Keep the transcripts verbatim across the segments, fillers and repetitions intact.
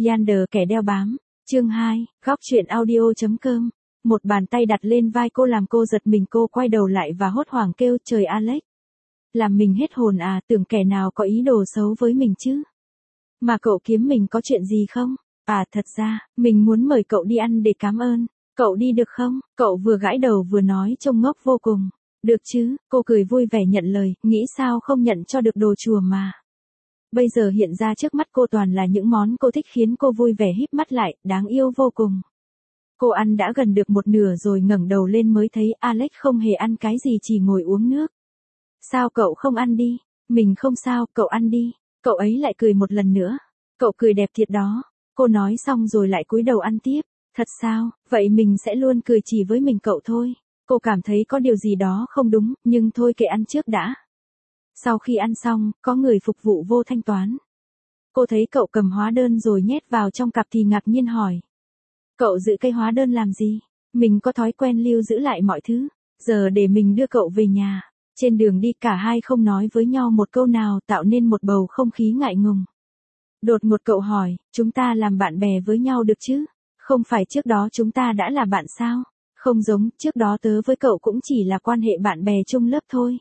Yander kẻ đeo bám. Chương hai, góc truyện audio chấm com. Một bàn tay đặt lên vai cô làm cô giật mình, cô quay đầu lại và hốt hoảng kêu trời Alex. Làm mình hết hồn à, tưởng kẻ nào có ý đồ xấu với mình chứ. Mà cậu kiếm mình có chuyện gì không? À thật ra, mình muốn mời cậu đi ăn để cảm ơn. Cậu đi được không? Cậu vừa gãi đầu vừa nói trông ngốc vô cùng. Được chứ, cô cười vui vẻ nhận lời, nghĩ sao không nhận cho được đồ chùa mà. Bây giờ hiện ra trước mắt cô toàn là những món cô thích khiến cô vui vẻ híp mắt lại, đáng yêu vô cùng. Cô ăn đã gần được một nửa rồi ngẩng đầu lên mới thấy Alex không hề ăn cái gì, chỉ ngồi uống nước. Sao cậu không ăn đi? Mình không sao, cậu ăn đi. Cậu ấy lại cười một lần nữa. Cậu cười đẹp thiệt đó. Cô nói xong rồi lại cúi đầu ăn tiếp. Thật sao, vậy mình sẽ luôn cười chỉ với mình cậu thôi. Cô cảm thấy có điều gì đó không đúng, nhưng thôi kệ, ăn trước đã. Sau khi ăn xong, có người phục vụ vô thanh toán. Cô thấy cậu cầm hóa đơn rồi nhét vào trong cặp thì ngạc nhiên hỏi. Cậu giữ cây hóa đơn làm gì? Mình có thói quen lưu giữ lại mọi thứ. Giờ để mình đưa cậu về nhà. Trên đường đi cả hai không nói với nhau một câu nào, tạo nên một bầu không khí ngại ngùng. Đột ngột cậu hỏi, chúng ta làm bạn bè với nhau được chứ? Không phải trước đó chúng ta đã là bạn sao? Không giống, trước đó tớ với cậu cũng chỉ là quan hệ bạn bè chung lớp thôi.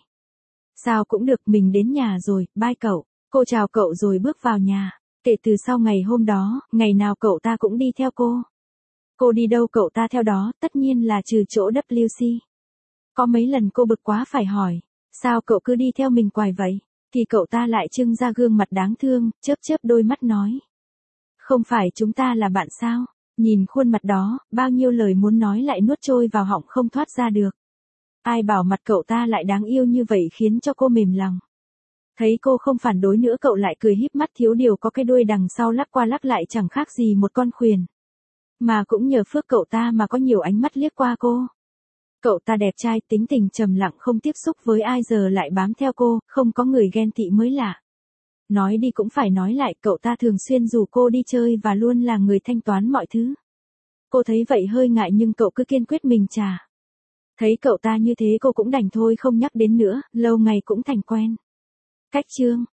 Sao cũng được, mình đến nhà rồi, bye cậu. Cô chào cậu rồi bước vào nhà. Kể từ sau ngày hôm đó, ngày nào cậu ta cũng đi theo cô. Cô đi đâu cậu ta theo đó, tất nhiên là trừ chỗ W C. Có mấy lần cô bực quá phải hỏi, sao cậu cứ đi theo mình hoài vậy? Thì cậu ta lại trưng ra gương mặt đáng thương, chớp chớp đôi mắt nói. Không phải chúng ta là bạn sao? Nhìn khuôn mặt đó, bao nhiêu lời muốn nói lại nuốt trôi vào họng không thoát ra được. Ai bảo mặt cậu ta lại đáng yêu như vậy khiến cho cô mềm lòng. Thấy cô không phản đối nữa, cậu lại cười híp mắt, thiếu điều có cái đuôi đằng sau lắc qua lắc lại chẳng khác gì một con khuyển. Mà cũng nhờ phước cậu ta mà có nhiều ánh mắt liếc qua cô. Cậu ta đẹp trai, tính tình trầm lặng, không tiếp xúc với ai, giờ lại bám theo cô, không có người ghen tị mới lạ. Nói đi cũng phải nói lại, cậu ta thường xuyên rủ cô đi chơi và luôn là người thanh toán mọi thứ. Cô thấy vậy hơi ngại nhưng cậu cứ kiên quyết mình trả. Thấy cậu ta như thế cô cũng đành thôi không nhắc đến nữa, lâu ngày cũng thành quen. Cách chương